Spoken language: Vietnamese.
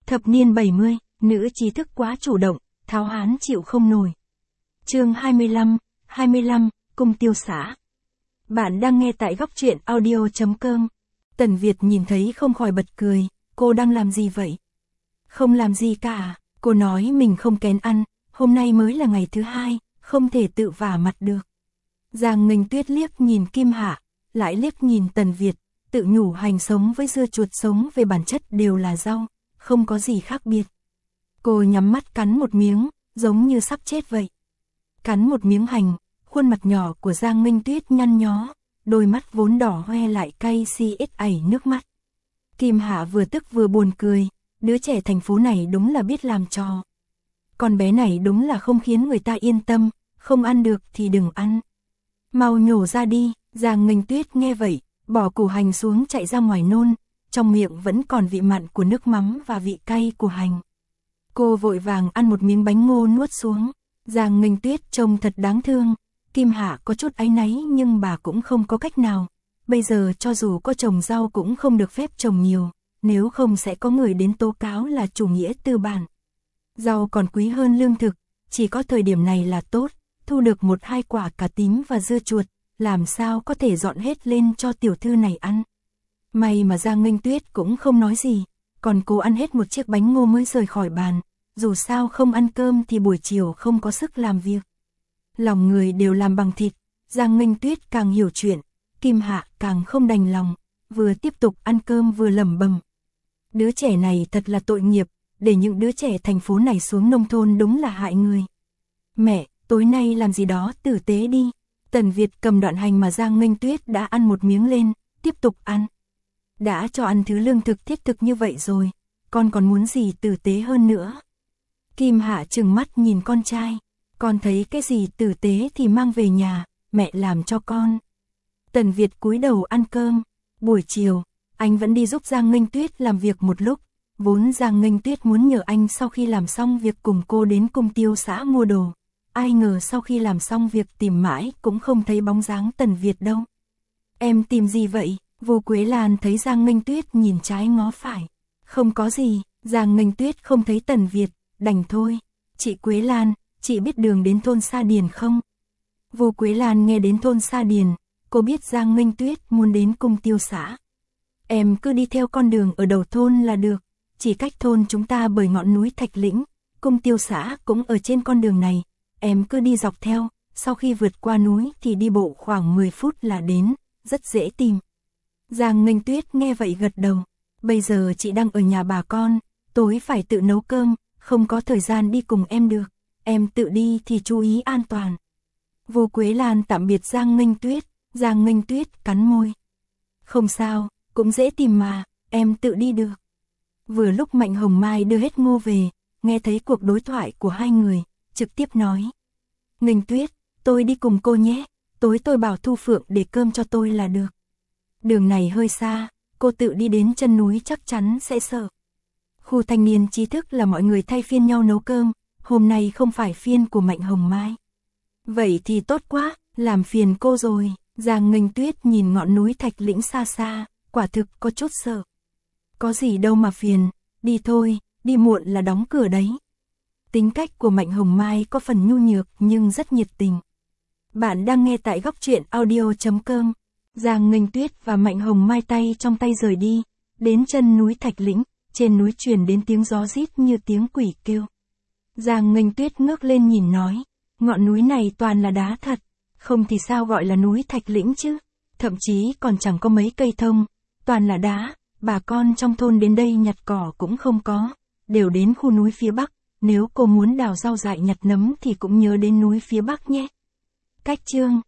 Thập niên 70, nữ trí thức quá chủ động, tháo hán chịu không nổi. Chương 25, Cung Tiêu Xã. Bạn đang nghe tại góc truyện audio.com. Tần Việt nhìn thấy không khỏi bật cười, cô đang làm gì vậy? Không làm gì cả, cô nói mình không kén ăn, hôm nay mới là ngày thứ hai, không thể tự vả mặt được. Giang Nghênh Tuyết liếc nhìn Kim Hạ, lại liếc nhìn Tần Việt, tự nhủ hành sống với dưa chuột sống về bản chất đều là rau, không có gì khác biệt. Cô nhắm mắt cắn một miếng, giống như sắp chết vậy. Cắn một miếng hành, khuôn mặt nhỏ của Giang Nghênh Tuyết nhăn nhó, đôi mắt vốn đỏ hoe lại cay xiết ảy nước mắt. Kim Hạ vừa tức vừa buồn cười, đứa trẻ thành phố này đúng là biết làm trò. Con bé này đúng là không khiến người ta yên tâm, không ăn được thì đừng ăn. Mau nhổ ra đi. Giang Nghênh Tuyết nghe vậy, bỏ củ hành xuống chạy ra ngoài nôn, trong miệng vẫn còn vị mặn của nước mắm và vị cay của hành. Cô vội vàng ăn một miếng bánh ngô nuốt xuống. Giang Nghênh Tuyết trông thật đáng thương. Kim Hạ có chút áy náy nhưng bà cũng không có cách nào. Bây giờ cho dù có trồng rau cũng không được phép trồng nhiều, nếu không sẽ có người đến tố cáo là chủ nghĩa tư bản. Rau còn quý hơn lương thực, chỉ có thời điểm này là tốt, thu được 1-2 quả cà tím và dưa chuột, làm sao có thể dọn hết lên cho tiểu thư này ăn. May mà Giang Nghênh Tuyết cũng không nói gì, còn cô ăn hết một chiếc bánh ngô mới rời khỏi bàn, dù sao không ăn cơm thì buổi chiều không có sức làm việc. Lòng người đều làm bằng thịt, Giang Nghênh Tuyết càng hiểu chuyện, Kim Hạ càng không đành lòng, vừa tiếp tục ăn cơm vừa lẩm bẩm. Đứa trẻ này thật là tội nghiệp, để những đứa trẻ thành phố này xuống nông thôn đúng là hại người. Mẹ, tối nay làm gì đó tử tế đi. Tần Việt cầm đoạn hành mà Giang Nghênh Tuyết đã ăn một miếng lên, tiếp tục ăn. Đã cho ăn thứ lương thực thiết thực như vậy rồi, con còn muốn gì tử tế hơn nữa. Kim Hạ trừng mắt nhìn con trai, con thấy cái gì tử tế thì mang về nhà, mẹ làm cho con. Tần Việt cúi đầu ăn cơm, buổi chiều, anh vẫn đi giúp Giang Nghênh Tuyết làm việc một lúc, vốn Giang Nghênh Tuyết muốn nhờ anh sau khi làm xong việc cùng cô đến Cung Tiêu Xã mua đồ. Ai ngờ sau khi làm xong việc tìm mãi cũng không thấy bóng dáng Tần Việt đâu. Em tìm gì vậy? Vô Quế Lan thấy Giang Nghênh Tuyết nhìn trái ngó phải. Không có gì, Giang Nghênh Tuyết không thấy Tần Việt, đành thôi. Chị Quế Lan, chị biết đường đến thôn Sa Điền không? Vô Quế Lan nghe đến thôn Sa Điền, cô biết Giang Nghênh Tuyết muốn đến Cung Tiêu Xã. Em cứ đi theo con đường ở đầu thôn là được, chỉ cách thôn chúng ta bởi ngọn núi Thạch Lĩnh, Cung Tiêu Xã cũng ở trên con đường này. Em cứ đi dọc theo, sau khi vượt qua núi thì đi bộ khoảng 10 phút là đến, rất dễ tìm. Giang Nghênh Tuyết nghe vậy gật đầu, bây giờ chị đang ở nhà bà con, tối phải tự nấu cơm, không có thời gian đi cùng em được, em tự đi thì chú ý an toàn. Vô Quế Lan tạm biệt Giang Nghênh Tuyết cắn môi. Không sao, cũng dễ tìm mà, em tự đi được. Vừa lúc Mạnh Hồng Mai đưa hết ngô về, nghe thấy cuộc đối thoại của hai người, trực tiếp nói. Nghênh Tuyết, tôi đi cùng cô nhé, tối tôi bảo Thu Phượng để cơm cho tôi là được. Đường này hơi xa, cô tự đi đến chân núi chắc chắn sẽ sợ. Khu thanh niên trí thức là mọi người thay phiên nhau nấu cơm, hôm nay không phải phiên của Mạnh Hồng Mai. Vậy thì tốt quá, làm phiền cô rồi. Giang Nghênh Tuyết nhìn ngọn núi Thạch Lĩnh xa xa, quả thực có chút sợ. Có gì đâu mà phiền, đi thôi, đi muộn là đóng cửa đấy. Tính cách của Mạnh Hồng Mai có phần nhu nhược nhưng rất nhiệt tình. Bạn đang nghe tại góc truyện audio.com. Giang Nghênh Tuyết và Mạnh Hồng Mai tay trong tay rời đi, đến chân núi Thạch Lĩnh, trên núi truyền đến tiếng gió rít như tiếng quỷ kêu. Giang Nghênh Tuyết ngước lên nhìn nói, ngọn núi này toàn là đá thật, không thì sao gọi là núi Thạch Lĩnh chứ, thậm chí còn chẳng có mấy cây thông, toàn là đá, bà con trong thôn đến đây nhặt cỏ cũng không có, đều đến khu núi phía Bắc. Nếu cô muốn đào rau dại nhặt nấm thì cũng nhớ đến núi phía Bắc nhé. Cách chương